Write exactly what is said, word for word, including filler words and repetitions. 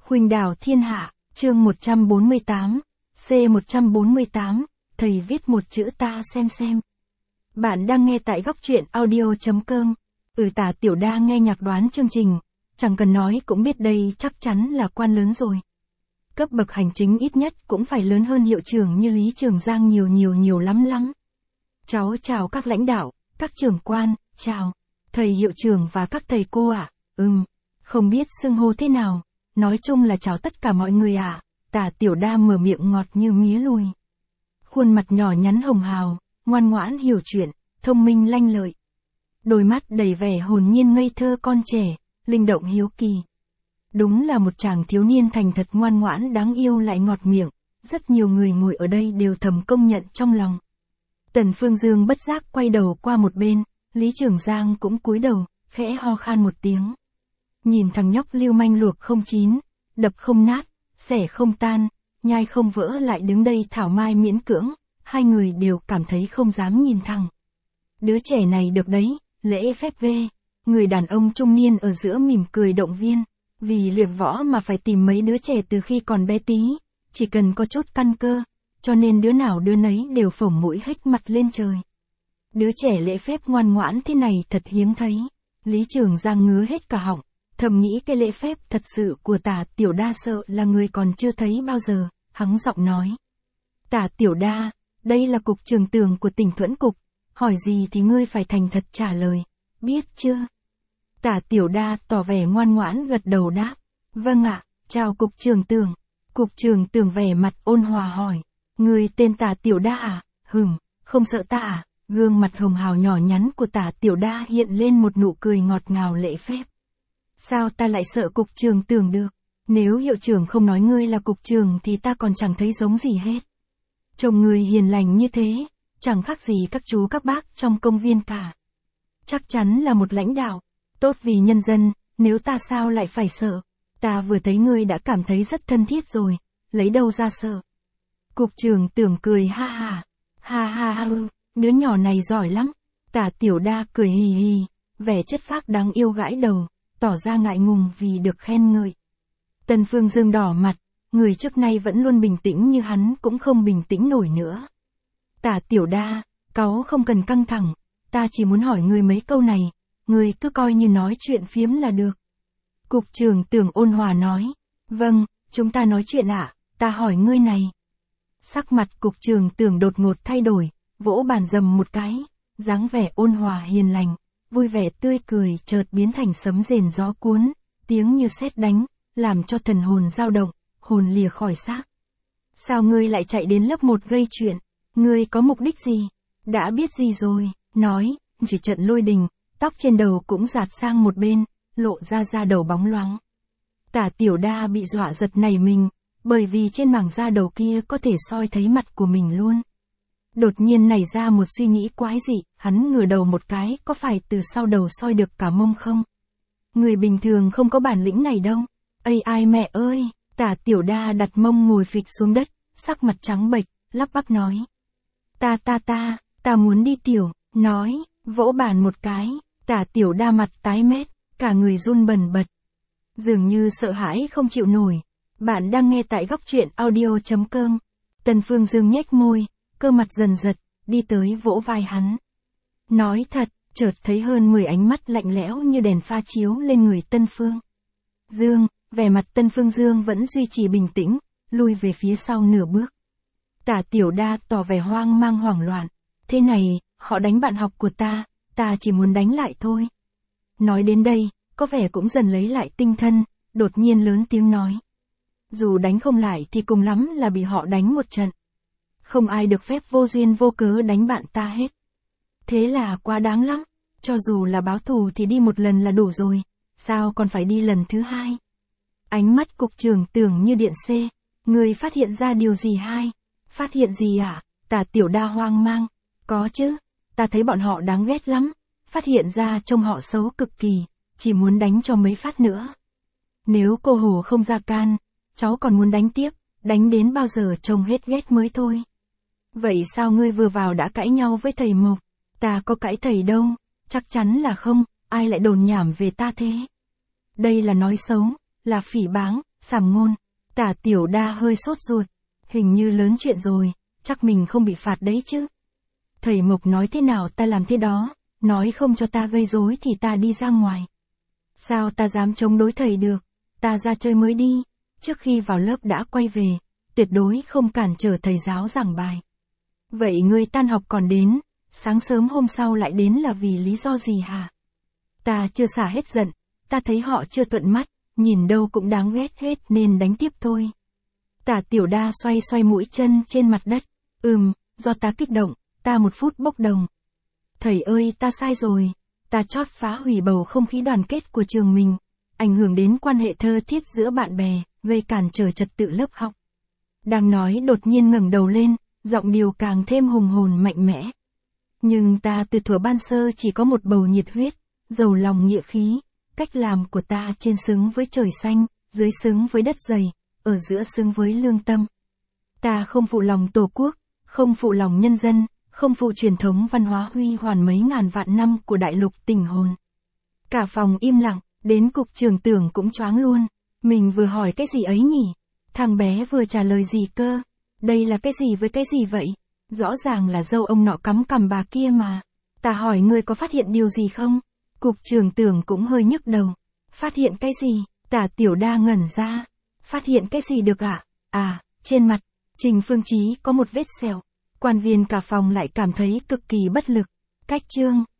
Khuynh đảo thiên hạ, chương một trăm bốn mươi tám, C một trăm bốn mươi tám, thầy viết một chữ ta xem xem. Bạn đang nghe tại góc truyện audio.com. Ừ, Tả Tiểu Đa nghe nhạc đoán chương trình, chẳng cần nói cũng biết đây chắc chắn là quan lớn rồi. Cấp bậc hành chính ít nhất cũng phải lớn hơn hiệu trưởng như Lý Trường Giang nhiều nhiều nhiều lắm lắm. Cháu chào các lãnh đạo, các trưởng quan, chào, thầy hiệu trưởng và các thầy cô ạ. À? Ừm, không biết xưng hô thế nào, nói chung là chào tất cả mọi người ạ. À? Tả Tiểu Đa mở miệng ngọt như mía lùi. Khuôn mặt nhỏ nhắn hồng hào, ngoan ngoãn hiểu chuyện, thông minh lanh lợi. Đôi mắt đầy vẻ hồn nhiên ngây thơ con trẻ, linh động hiếu kỳ. Đúng là một chàng thiếu niên thành thật ngoan ngoãn đáng yêu lại ngọt miệng, rất nhiều người ngồi ở đây đều thầm công nhận trong lòng. Tần Phương Dương bất giác quay đầu qua một bên, Lý Trường Giang cũng cúi đầu, khẽ ho khan một tiếng. Nhìn thằng nhóc lưu manh luộc không chín, đập không nát, xẻ không tan, nhai không vỡ lại đứng đây thảo mai miễn cưỡng, hai người đều cảm thấy không dám nhìn thẳng. Đứa trẻ này được đấy, lễ phép ghê. Người đàn ông trung niên ở giữa mỉm cười động viên, vì luyện võ mà phải tìm mấy đứa trẻ từ khi còn bé tí, chỉ cần có chút căn cơ, cho nên đứa nào đứa nấy đều phổng mũi hếch mặt lên trời. Đứa trẻ lễ phép ngoan ngoãn thế này thật hiếm thấy. Lý Trường Giang ngứa hết cả họng, thầm nghĩ cái lễ phép thật sự của Tả Tiểu Đa sợ là người còn chưa thấy bao giờ, hắng giọng nói. Tả Tiểu Đa, đây là cục trưởng Tường của tỉnh Thuẫn Cục, hỏi gì thì ngươi phải thành thật trả lời, biết chưa? Tả Tiểu Đa tỏ vẻ ngoan ngoãn gật đầu đáp. Vâng ạ, chào cục trưởng Tường. Cục trưởng Tường vẻ mặt ôn hòa hỏi. Người tên Tả Tiểu Đa à? Hừm, không sợ ta à? Gương mặt hồng hào nhỏ nhắn của Tả Tiểu Đa hiện lên một nụ cười ngọt ngào lễ phép. Sao ta lại sợ cục trưởng Tường được? Nếu hiệu trưởng không nói ngươi là cục trưởng thì ta còn chẳng thấy giống gì hết. Trông người hiền lành như thế, chẳng khác gì các chú các bác trong công viên cả. Chắc chắn là một lãnh đạo, tốt vì nhân dân, nếu ta sao lại phải sợ. Ta vừa thấy ngươi đã cảm thấy rất thân thiết rồi, lấy đâu ra sợ. Cục trưởng Tưởng cười ha ha, ha ha ha, đứa nhỏ này giỏi lắm. Tả Tiểu Đa cười hì hì, vẻ chất phác đáng yêu gãi đầu, tỏ ra ngại ngùng vì được khen ngợi. Tần Phương Dương đỏ mặt, người trước nay vẫn luôn bình tĩnh như hắn cũng không bình tĩnh nổi nữa. Tả Tiểu Đa, cáu không cần căng thẳng, ta chỉ muốn hỏi ngươi mấy câu này, ngươi cứ coi như nói chuyện phiếm là được. Cục trưởng Tưởng ôn hòa nói. Vâng, chúng ta nói chuyện ạ, à, ta hỏi ngươi này. Sắc mặt cục trưởng Tưởng đột ngột thay đổi, vỗ bàn dầm một cái, dáng vẻ ôn hòa hiền lành, vui vẻ tươi cười chợt biến thành sấm rền gió cuốn, tiếng như sét đánh, làm cho thần hồn dao động, hồn lìa khỏi xác. Sao ngươi lại chạy đến lớp một gây chuyện? Ngươi có mục đích gì? Đã biết gì rồi? Nói, chỉ trận lôi đình, tóc trên đầu cũng giạt sang một bên, lộ ra da đầu bóng loáng. Tả Tiểu Đa bị dọa giật nảy mình, bởi vì trên mảng da đầu kia có thể soi thấy mặt của mình luôn. Đột nhiên nảy ra một suy nghĩ quái dị, hắn ngửa đầu một cái, có phải từ sau đầu soi được cả mông không? Người bình thường không có bản lĩnh này đâu. Ây ai mẹ ơi! Tả Tiểu Đa đặt mông ngồi phịch xuống đất, sắc mặt trắng bệch, lắp bắp nói. Ta ta ta, ta muốn đi tiểu, nói, vỗ bàn một cái, Tả Tiểu Đa mặt tái mét, cả người run bần bật. Dường như sợ hãi không chịu nổi. Bạn đang nghe tại góc truyện audio.com. Tần Phương Dương nhếch môi, cơ mặt dần giật, đi tới vỗ vai hắn. Nói thật, chợt thấy hơn mười ánh mắt lạnh lẽo như đèn pha chiếu lên người Tân Phương Dương, vẻ mặt Tân Phương Dương vẫn duy trì bình tĩnh, lui về phía sau nửa bước. Tả Tiểu Đa tỏ vẻ hoang mang hoảng loạn. Thế này, họ đánh bạn học của ta, ta chỉ muốn đánh lại thôi. Nói đến đây, có vẻ cũng dần lấy lại tinh thần, đột nhiên lớn tiếng nói. Dù đánh không lại thì cùng lắm là bị họ đánh một trận. Không ai được phép vô duyên vô cớ đánh bạn ta hết. Thế là quá đáng lắm, cho dù là báo thù thì đi một lần là đủ rồi, sao còn phải đi lần thứ hai? Ánh mắt cục trưởng Tưởng như điện xê, người phát hiện ra điều gì hay? Phát hiện gì ạ? À? Tả Tiểu Đa hoang mang. Có chứ, ta thấy bọn họ đáng ghét lắm, phát hiện ra trông họ xấu cực kỳ, chỉ muốn đánh cho mấy phát nữa. Nếu cô Hồ không ra can, cháu còn muốn đánh tiếp, đánh đến bao giờ trông hết ghét mới thôi. Vậy sao ngươi vừa vào đã cãi nhau với thầy Mộc? Ta có cãi thầy đâu, chắc chắn là không, ai lại đồn nhảm về ta thế? Đây là nói xấu, là phỉ báng, Sảm ngôn. Tả Tiểu Đa hơi sốt ruột. Hình như lớn chuyện rồi, chắc mình không bị phạt đấy chứ. Thầy Mộc nói thế nào ta làm thế đó, nói không cho ta gây rối thì ta đi ra ngoài. Sao ta dám chống đối thầy được, ta ra chơi mới đi, trước khi vào lớp đã quay về, tuyệt đối không cản trở thầy giáo giảng bài. Vậy ngươi tan học còn đến, sáng sớm hôm sau lại đến là vì lý do gì hả? Ta chưa xả hết giận, ta thấy họ chưa thuận mắt, nhìn đâu cũng đáng ghét hết nên đánh tiếp thôi. Tả Tiểu Đa xoay xoay mũi chân trên mặt đất. Ừm, do ta kích động, ta một phút bốc đồng. Thầy ơi, ta sai rồi, ta chót phá hủy bầu không khí đoàn kết của trường mình, ảnh hưởng đến quan hệ thơ thiết giữa bạn bè, gây cản trở trật tự lớp học. Đang nói đột nhiên ngẩng đầu lên, giọng điệu càng thêm hùng hồn mạnh mẽ. Nhưng ta từ thuở ban sơ chỉ có một bầu nhiệt huyết, giàu lòng nghĩa khí, cách làm của ta trên xứng với trời xanh, dưới xứng với đất dày, ở giữa xứng với lương tâm. Ta không phụ lòng Tổ quốc, không phụ lòng nhân dân, không phụ truyền thống văn hóa huy hoàng mấy ngàn vạn năm của đại lục tình hồn. Cả phòng im lặng, đến cục trưởng Tưởng cũng choáng luôn. Mình vừa hỏi cái gì ấy nhỉ? Thằng bé vừa trả lời gì cơ? Đây là cái gì với cái gì vậy? Rõ ràng là dâu ông nọ cắm cằm bà kia mà. Ta hỏi ngươi có phát hiện điều gì không? Cục trưởng Tưởng cũng hơi nhức đầu. Phát hiện cái gì? Tả Tiểu Đa ngẩn ra. Phát hiện cái gì được ạ? À? à, trên mặt, Trình Phương Chí có một vết sẹo. Quan viên cả phòng lại cảm thấy cực kỳ bất lực. Cách chương.